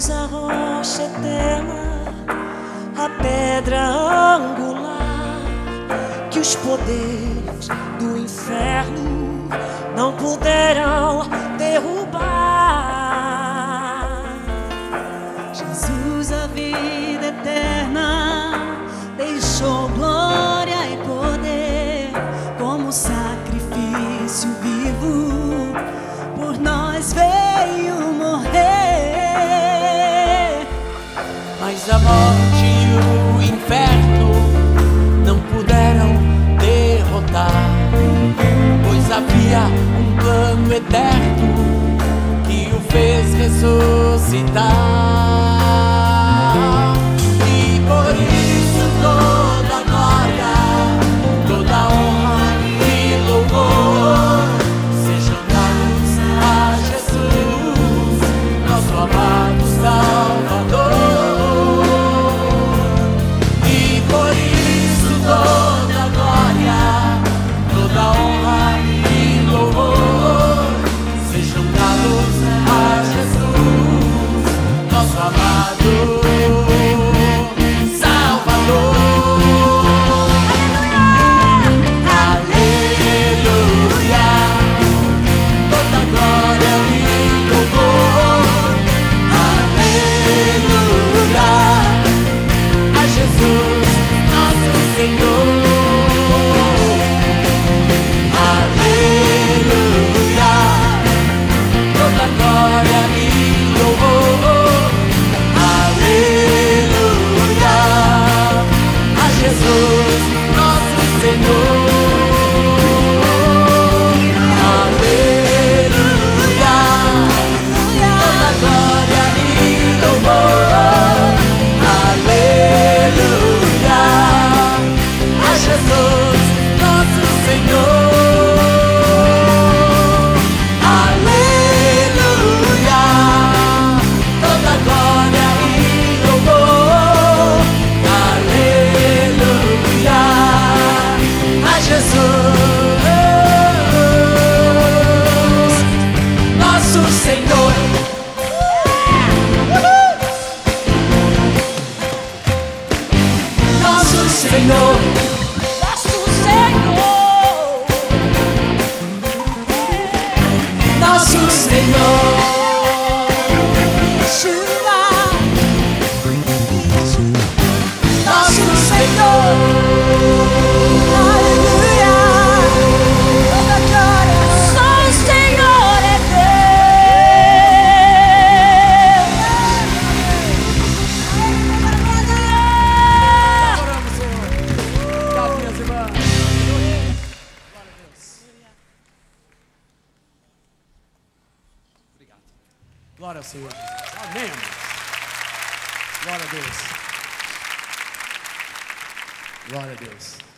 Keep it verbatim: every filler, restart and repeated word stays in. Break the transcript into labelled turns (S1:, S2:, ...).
S1: Jesus, a rocha eterna, a pedra angular, que os poderes do inferno não puderam derrubar.
S2: Jesus, a vida eterna, deixou glória e poder como sacrifício vivo, por nós veio morrer.
S1: Mas a morte e o inferno não puderam derrotar, pois havia um plano eterno que o fez ressuscitar. E por isso toda glória, toda honra e louvor sejam dados a Jesus, nosso amado Salvador. E por isso toda glória, toda honra e louvor sejam dados a Jesus, nosso amado Salvador. Aleluia, toda glória e louvor. Aleluia, a Jesus, nosso Senhor. Aleluia, toda glória e louvor. Aleluia, a Jesus, nosso Senhor. Aleluia, toda glória e louvor. Aleluia, a Jesus, nosso Senhor. Aleluia, toda glória e louvor. Aleluia, a Jesus, nosso Senhor. Nosso Senhor, nosso Senhor, nosso Senhor. Yeshua, nosso Senhor. Aleluia, toda glória, só o Senhor é
S3: Glória ao Senhor. Amém. Glória a Deus. Glória a Deus.